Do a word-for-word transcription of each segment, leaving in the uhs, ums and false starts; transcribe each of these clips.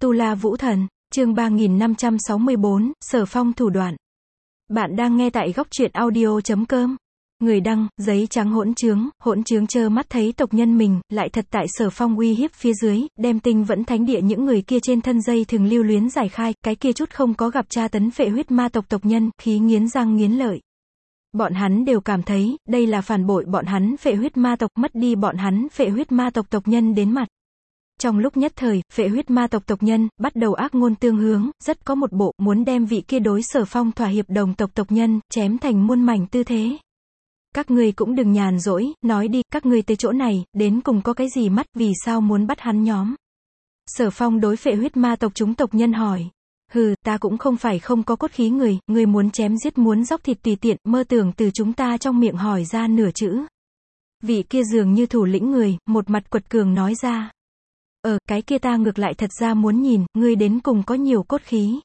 Tu La Vũ Thần, chương ba nghìn năm trăm sáu mươi bốn, Sở Phong thủ đoạn. Bạn đang nghe tại góc truyện audio chấm com. Người đăng, giấy trắng hỗn trướng, hỗn trướng trơ mắt thấy tộc nhân mình, lại thật tại Sở Phong uy hiếp phía dưới, đem tinh vẫn thánh địa những người kia trên thân dây thường lưu luyến giải khai, cái kia chút không có gặp tra tấn phệ huyết ma tộc tộc nhân, khí nghiến răng nghiến lợi. Bọn hắn đều cảm thấy, đây là phản bội bọn hắn phệ huyết ma tộc, mất đi bọn hắn phệ huyết ma tộc tộc nhân đến mặt. Trong lúc nhất thời, phệ huyết ma tộc tộc nhân, bắt đầu ác ngôn tương hướng, rất có một bộ, muốn đem vị kia đối Sở Phong thỏa hiệp đồng tộc tộc nhân, chém thành muôn mảnh tư thế. Các ngươi cũng đừng nhàn rỗi, nói đi, các ngươi tới chỗ này, đến cùng có cái gì mắt, vì sao muốn bắt hắn nhóm. Sở Phong đối phệ huyết ma tộc chúng tộc nhân hỏi. Hừ, ta cũng không phải không có cốt khí người, người muốn chém giết muốn dóc thịt tùy tiện, mơ tưởng từ chúng ta trong miệng hỏi ra nửa chữ. Vị kia dường như thủ lĩnh người, một mặt quật cường nói ra. Ờ, cái kia ta ngược lại thật ra muốn nhìn, ngươi đến cùng có nhiều cốt khí.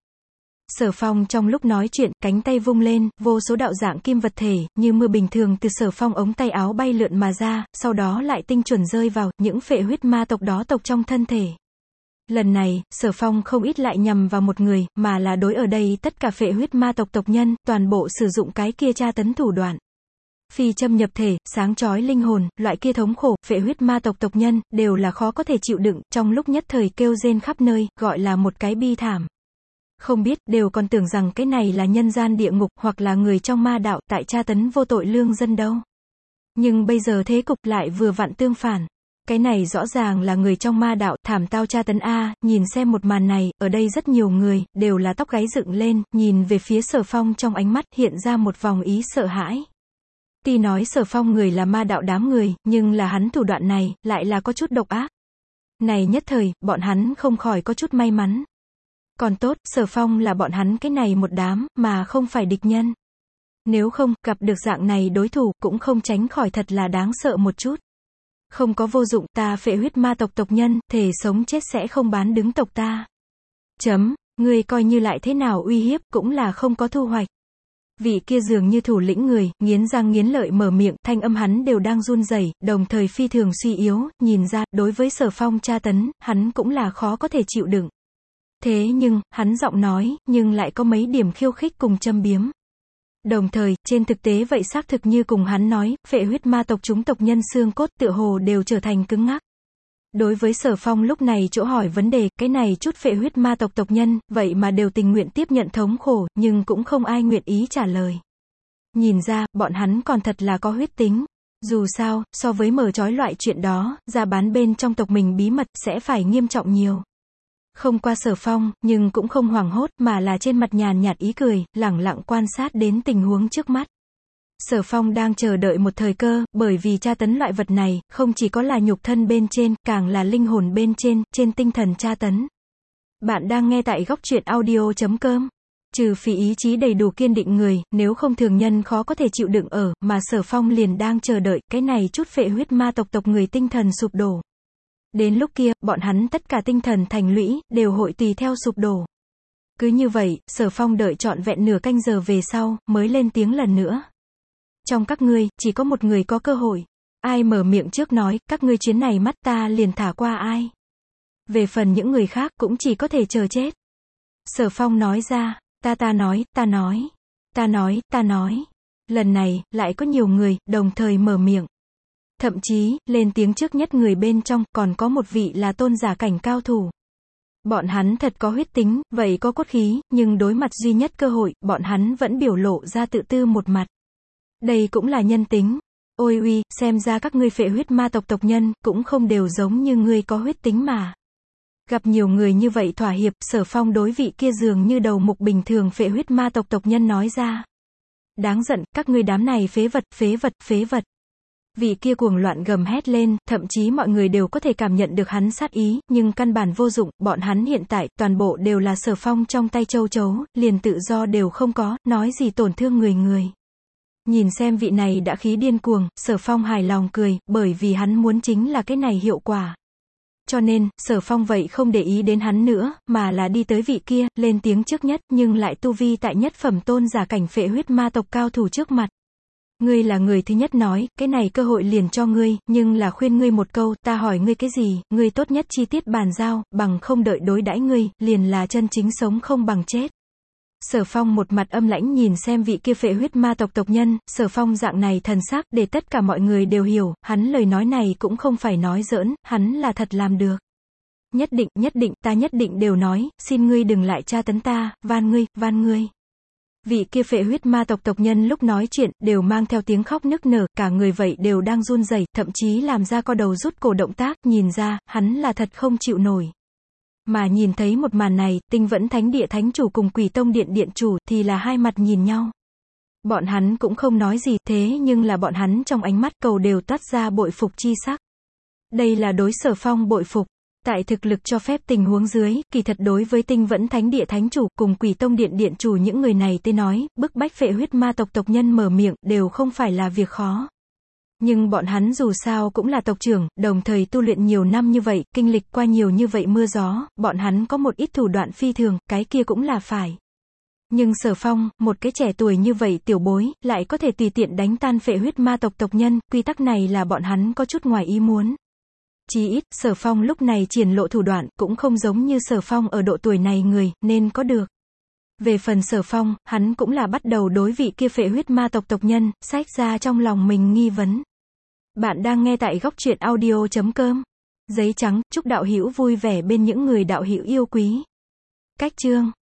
Sở Phong trong lúc nói chuyện, cánh tay vung lên, vô số đạo dạng kim vật thể, như mưa bình thường từ Sở Phong ống tay áo bay lượn mà ra, sau đó lại tinh chuẩn rơi vào, những phệ huyết ma tộc đó tộc trong thân thể. Lần này, Sở Phong không ít lại nhằm vào một người, mà là đối ở đây tất cả phệ huyết ma tộc tộc nhân, toàn bộ sử dụng cái kia tra tấn thủ đoạn. Phi châm nhập thể, sáng chói linh hồn, loại kia thống khổ, phệ huyết ma tộc tộc nhân, đều là khó có thể chịu đựng, trong lúc nhất thời kêu rên khắp nơi, gọi là một cái bi thảm. Không biết, đều còn tưởng rằng cái này là nhân gian địa ngục, hoặc là người trong ma đạo, tại tra tấn vô tội lương dân đâu. Nhưng bây giờ thế cục lại vừa vặn tương phản. Cái này rõ ràng là người trong ma đạo, thảm tao tra tấn a, nhìn xem một màn này, ở đây rất nhiều người, đều là tóc gáy dựng lên, nhìn về phía Sở Phong trong ánh mắt, hiện ra một vòng ý sợ hãi. Tuy nói Sở Phong người là ma đạo đám người, nhưng là hắn thủ đoạn này, lại là có chút độc ác. Này nhất thời, bọn hắn không khỏi có chút may mắn. Còn tốt, Sở Phong là bọn hắn cái này một đám, mà không phải địch nhân. Nếu không, gặp được dạng này đối thủ, cũng không tránh khỏi thật là đáng sợ một chút. Không có vô dụng, ta phệ huyết ma tộc tộc nhân, thể sống chết sẽ không bán đứng tộc ta. Chấm, ngươi coi như lại thế nào uy hiếp, cũng là không có thu hoạch. Vị kia dường như thủ lĩnh người, nghiến răng nghiến lợi mở miệng, thanh âm hắn đều đang run rẩy, đồng thời phi thường suy yếu, nhìn ra, đối với Sở Phong tra tấn, hắn cũng là khó có thể chịu đựng. Thế nhưng, hắn giọng nói, nhưng lại có mấy điểm khiêu khích cùng châm biếm. Đồng thời, trên thực tế vậy xác thực như cùng hắn nói, phệ huyết ma tộc chúng tộc nhân xương cốt tựa hồ đều trở thành cứng ngắc. Đối với Sở Phong lúc này chỗ hỏi vấn đề, cái này chút phệ huyết ma tộc tộc nhân, vậy mà đều tình nguyện tiếp nhận thống khổ, nhưng cũng không ai nguyện ý trả lời. Nhìn ra, bọn hắn còn thật là có huyết tính. Dù sao, so với mở trói loại chuyện đó, ra bán bên trong tộc mình bí mật, sẽ phải nghiêm trọng nhiều. Không qua Sở Phong, nhưng cũng không hoảng hốt, mà là trên mặt nhàn nhạt ý cười, lẳng lặng quan sát đến tình huống trước mắt. Sở Phong đang chờ đợi một thời cơ, bởi vì tra tấn loại vật này, không chỉ có là nhục thân bên trên, càng là linh hồn bên trên, trên tinh thần tra tấn. Bạn đang nghe tại góc truyện audio chấm com. Trừ phi ý chí đầy đủ kiên định người, nếu không thường nhân khó có thể chịu đựng ở, mà Sở Phong liền đang chờ đợi, cái này chút phệ huyết ma tộc tộc người tinh thần sụp đổ. Đến lúc kia, bọn hắn tất cả tinh thần thành lũy, đều hội tùy theo sụp đổ. Cứ như vậy, Sở Phong đợi trọn vẹn nửa canh giờ về sau, mới lên tiếng lần nữa. Trong các ngươi, chỉ có một người có cơ hội. Ai mở miệng trước nói, các ngươi chuyến này mắt ta liền thả qua ai. Về phần những người khác, cũng chỉ có thể chờ chết. Sở Phong nói ra, ta ta nói, ta nói, ta nói, ta nói. Lần này, lại có nhiều người, đồng thời mở miệng. Thậm chí, lên tiếng trước nhất người bên trong, còn có một vị là tôn giả cảnh cao thủ. Bọn hắn thật có huyết tính, vậy có cốt khí, nhưng đối mặt duy nhất cơ hội, bọn hắn vẫn biểu lộ ra tự tư một mặt. Đây cũng là nhân tính. Ôi uy, xem ra các ngươi phệ huyết ma tộc tộc nhân, cũng không đều giống như ngươi có huyết tính mà. Gặp nhiều người như vậy thỏa hiệp, Sở Phong đối vị kia dường như đầu mục bình thường phệ huyết ma tộc tộc nhân nói ra. Đáng giận, các ngươi đám này phế vật, phế vật, phế vật. Vị kia cuồng loạn gầm hét lên, thậm chí mọi người đều có thể cảm nhận được hắn sát ý, nhưng căn bản vô dụng, bọn hắn hiện tại, toàn bộ đều là Sở Phong trong tay châu chấu, liền tự do đều không có, nói gì tổn thương người người. Nhìn xem vị này đã khí điên cuồng, Sở Phong hài lòng cười, bởi vì hắn muốn chính là cái này hiệu quả. Cho nên, Sở Phong vậy không để ý đến hắn nữa, mà là đi tới vị kia, lên tiếng trước nhất, nhưng lại tu vi tại nhất phẩm tôn giả cảnh phệ huyết ma tộc cao thủ trước mặt. Ngươi là người thứ nhất nói, cái này cơ hội liền cho ngươi, nhưng là khuyên ngươi một câu, ta hỏi ngươi cái gì, ngươi tốt nhất chi tiết bàn giao, bằng không đợi đối đãi ngươi, liền là chân chính sống không bằng chết. Sở Phong một mặt âm lãnh nhìn xem vị kia phệ huyết ma tộc tộc nhân, Sở Phong dạng này thần sắc, để tất cả mọi người đều hiểu, hắn lời nói này cũng không phải nói giỡn, hắn là thật làm được. Nhất định, nhất định, ta nhất định đều nói, xin ngươi đừng lại tra tấn ta, van ngươi, van ngươi. Vị kia phệ huyết ma tộc tộc nhân lúc nói chuyện, đều mang theo tiếng khóc nức nở, cả người vậy đều đang run rẩy, thậm chí làm ra co đầu rút cổ động tác, nhìn ra, hắn là thật không chịu nổi. Mà nhìn thấy một màn này, Tinh Vẫn Thánh Địa Thánh Chủ cùng Quỷ Tông Điện Điện Chủ, thì là hai mặt nhìn nhau. Bọn hắn cũng không nói gì, thế nhưng là bọn hắn trong ánh mắt cầu đều toát ra bội phục chi sắc. Đây là đối Sở Phong bội phục. Tại thực lực cho phép tình huống dưới, kỳ thật đối với Tinh Vẫn Thánh Địa Thánh Chủ cùng Quỷ Tông Điện Điện Chủ những người này tới nói, bức bách phệ huyết ma tộc tộc nhân mở miệng, đều không phải là việc khó. Nhưng bọn hắn dù sao cũng là tộc trưởng, đồng thời tu luyện nhiều năm như vậy, kinh lịch qua nhiều như vậy mưa gió, bọn hắn có một ít thủ đoạn phi thường, cái kia cũng là phải. Nhưng Sở Phong, một cái trẻ tuổi như vậy tiểu bối, lại có thể tùy tiện đánh tan phệ huyết ma tộc tộc nhân, quy tắc này là bọn hắn có chút ngoài ý muốn. Chí ít, Sở Phong lúc này triển lộ thủ đoạn, cũng không giống như Sở Phong ở độ tuổi này người, nên có được. Về phần Sở Phong, hắn cũng là bắt đầu đối vị kia phệ huyết ma tộc tộc nhân, xách ra trong lòng mình nghi vấn. Bạn đang nghe tại góc truyện audio chấm com. Giấy trắng, chúc đạo hữu vui vẻ bên những người đạo hữu yêu quý. Cách chương